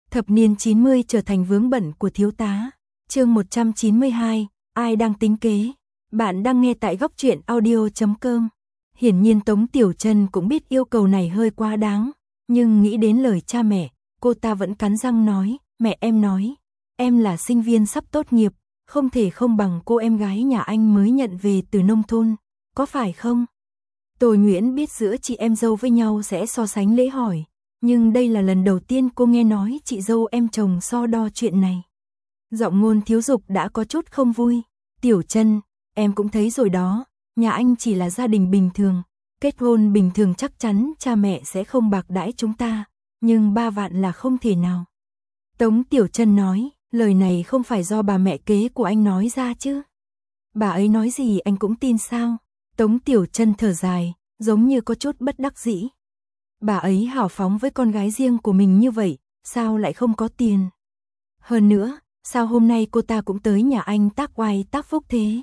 Thập niên 90 trở thành vướng bận của thiếu tá. Chương 192, ai đang tính kế? Bạn đang nghe tại góc truyện audio.com. Hiển nhiên Tống Tiểu Trân cũng biết yêu cầu này hơi quá đáng, nhưng nghĩ đến lời cha mẹ, cô ta vẫn cắn răng nói, mẹ em nói, em là sinh viên sắp tốt nghiệp, không thể không bằng cô em gái nhà anh mới nhận về từ nông thôn, có phải không? Tô Nguyễn biết giữa chị em dâu với nhau sẽ so sánh lễ hỏi, nhưng đây là lần đầu tiên cô nghe nói chị dâu em chồng so đo chuyện này. Giọng Ngôn Thiếu Dục đã có chút không vui. Tiểu Trân, em cũng thấy rồi đó, nhà anh chỉ là gia đình bình thường, kết hôn bình thường chắc chắn cha mẹ sẽ không bạc đãi chúng ta, nhưng 3 vạn là không thể nào. Tống Tiểu Trân nói, lời này không phải do bà mẹ kế của anh nói ra chứ. Bà ấy nói gì anh cũng tin sao? Tống Tiểu Trân thở dài, giống như có chút bất đắc dĩ. Bà ấy hào phóng với con gái riêng của mình như vậy, sao lại không có tiền? Hơn nữa, sao hôm nay cô ta cũng tới nhà anh tác oai tác phúc thế?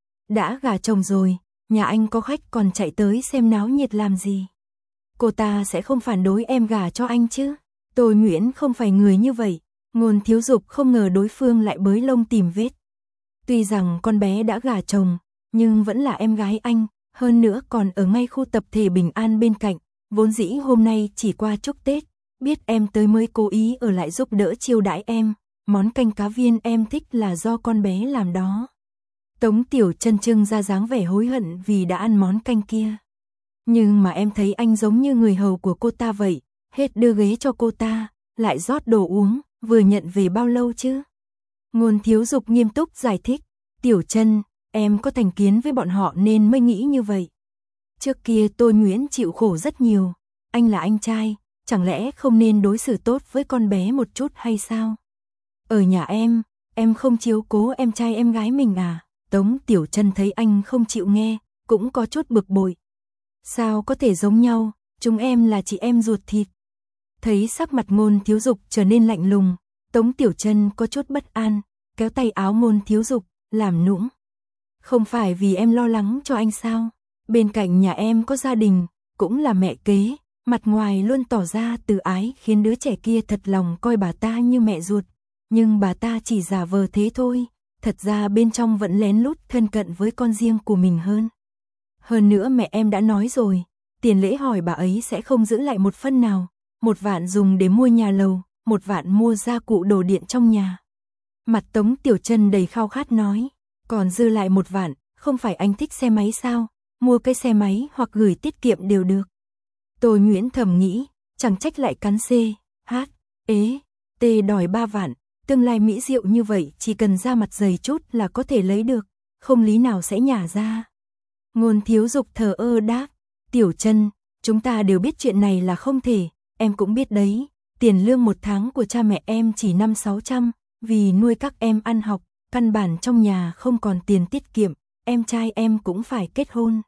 Đã gả chồng rồi, nhà anh có khách còn chạy tới xem náo nhiệt làm gì? Cô ta sẽ không phản đối em gả cho anh chứ? Tô Nguyễn không phải người như vậy, Ngôn Thiếu Dục không ngờ đối phương lại bới lông tìm vết. Tuy rằng con bé đã gả chồng, nhưng vẫn là em gái anh, hơn nữa còn ở ngay khu tập thể Bình An bên cạnh, vốn dĩ hôm nay chỉ qua chúc Tết, biết em tới mới cố ý ở lại giúp đỡ chiêu đãi em, món canh cá viên em thích là do con bé làm đó. Tống Tiểu Trân trưng ra dáng vẻ hối hận vì đã ăn món canh kia. Nhưng mà em thấy anh giống như người hầu của cô ta vậy, hết đưa ghế cho cô ta, lại rót đồ uống, vừa nhận về bao lâu chứ? Ngôn Thiếu Dục nghiêm túc giải thích, Tiểu Trân, em có thành kiến với bọn họ nên mới nghĩ như vậy. Trước kia Tô Nguyễn chịu khổ rất nhiều, anh là anh trai, chẳng lẽ không nên đối xử tốt với con bé một chút hay sao? Ở nhà em không chiếu cố em trai em gái mình à? Tống Tiểu Trân thấy anh không chịu nghe, cũng có chút bực bội. Sao có thể giống nhau, chúng em là chị em ruột thịt. Thấy sắc mặt Ngôn Thiếu Dục trở nên lạnh lùng, Tống Tiểu Trân có chút bất an, kéo tay áo Ngôn Thiếu Dục, làm nũng. Không phải vì em lo lắng cho anh sao? Bên cạnh nhà em có gia đình, cũng là mẹ kế, mặt ngoài luôn tỏ ra từ ái khiến đứa trẻ kia thật lòng coi bà ta như mẹ ruột. Nhưng bà ta chỉ giả vờ thế thôi, thật ra bên trong vẫn lén lút thân cận với con riêng của mình hơn. Hơn nữa mẹ em đã nói rồi, tiền lễ hỏi bà ấy sẽ không giữ lại một phân nào, 1 vạn dùng để mua nhà lầu, 1 vạn mua gia cụ đồ điện trong nhà. Mặt Tống Tiểu Trân đầy khao khát nói, còn dư lại 1 vạn, không phải anh thích xe máy sao, mua cái xe máy hoặc gửi tiết kiệm đều được. Tô Nguyễn thầm nghĩ, chẳng trách lại cắn C, H, ế, T đòi 3 vạn, tương lai mỹ diệu như vậy chỉ cần ra mặt dày chút là có thể lấy được, không lý nào sẽ nhả ra. Ngôn Thiếu Dục thờ ơ đáp, Tiểu Trân, chúng ta đều biết chuyện này là không thể, em cũng biết đấy, tiền lương 1 tháng của cha mẹ em chỉ 500-600, vì nuôi các em ăn học, căn bản trong nhà không còn tiền tiết kiệm, em trai em cũng phải kết hôn.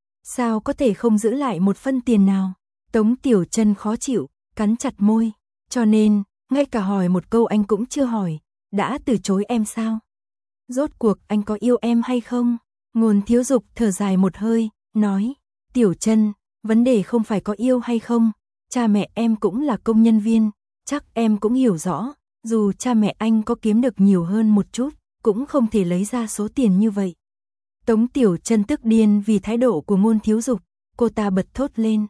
Sao có thể không giữ lại một phân tiền nào? Tống Tiểu Trân khó chịu, cắn chặt môi, cho nên, ngay cả hỏi một câu anh cũng chưa hỏi, đã từ chối em sao? Rốt cuộc anh có yêu em hay không? Ngôn Thiếu Dục thở dài một hơi, nói, Tiểu Trân, vấn đề không phải có yêu hay không, cha mẹ em cũng là công nhân viên, chắc em cũng hiểu rõ, dù cha mẹ anh có kiếm được nhiều hơn một chút, cũng không thể lấy ra số tiền như vậy. Tống Tiểu Trân tức điên vì thái độ của Ngôn Thiếu Dục, cô ta bật thốt lên.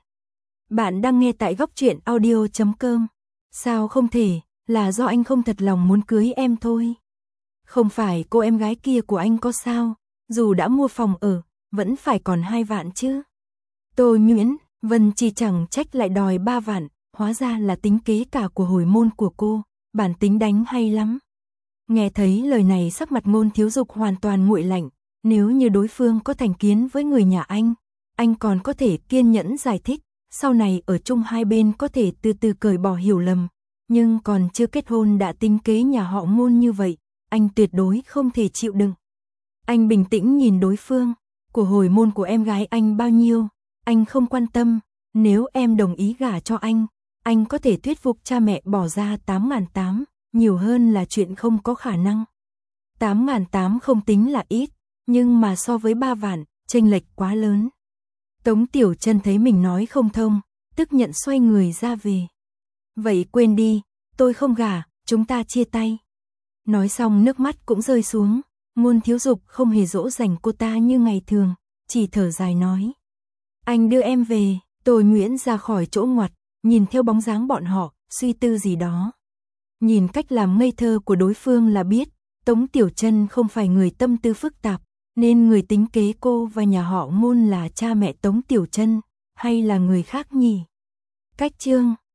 Bạn đang nghe tại góc truyện audio.com. Sao không thể, là do anh không thật lòng muốn cưới em thôi. Không phải cô em gái kia của anh có sao, dù đã mua phòng ở, vẫn phải còn 2 vạn chứ. Tô Nguyễn, Vân chỉ chẳng trách lại đòi 3 vạn, hóa ra là tính kế cả của hồi môn của cô, bản tính đánh hay lắm. Nghe thấy lời này sắc mặt Ngôn Thiếu Dục hoàn toàn nguội lạnh, nếu như đối phương có thành kiến với người nhà anh còn có thể kiên nhẫn giải thích, sau này ở chung hai bên có thể từ từ cởi bỏ hiểu lầm, nhưng còn chưa kết hôn đã tính kế nhà họ Ngôn như vậy, anh tuyệt đối không thể chịu đựng. Anh bình tĩnh nhìn đối phương, của hồi môn của em gái anh bao nhiêu, anh không quan tâm, nếu em đồng ý gả cho anh có thể thuyết phục cha mẹ bỏ ra 8.800, nhiều hơn là chuyện không có khả năng. 8.800 không tính là ít, nhưng mà so với 3 vạn, chênh lệch quá lớn. Tống Tiểu Trân thấy mình nói không thông, tức giận xoay người ra về. Vậy quên đi, tôi không gả, chúng ta chia tay. Nói xong nước mắt cũng rơi xuống, Ngôn Thiếu Dục không hề dỗ dành cô ta như ngày thường, chỉ thở dài nói. Anh đưa em về, Tôi Nguyễn ra khỏi chỗ ngoặt, nhìn theo bóng dáng bọn họ, suy tư gì đó. Nhìn cách làm ngây thơ của đối phương là biết, Tống Tiểu Trân không phải người tâm tư phức tạp, nên người tính kế cô và nhà họ Ngôn là cha mẹ Tống Tiểu Trân, hay là người khác nhỉ? Cách chương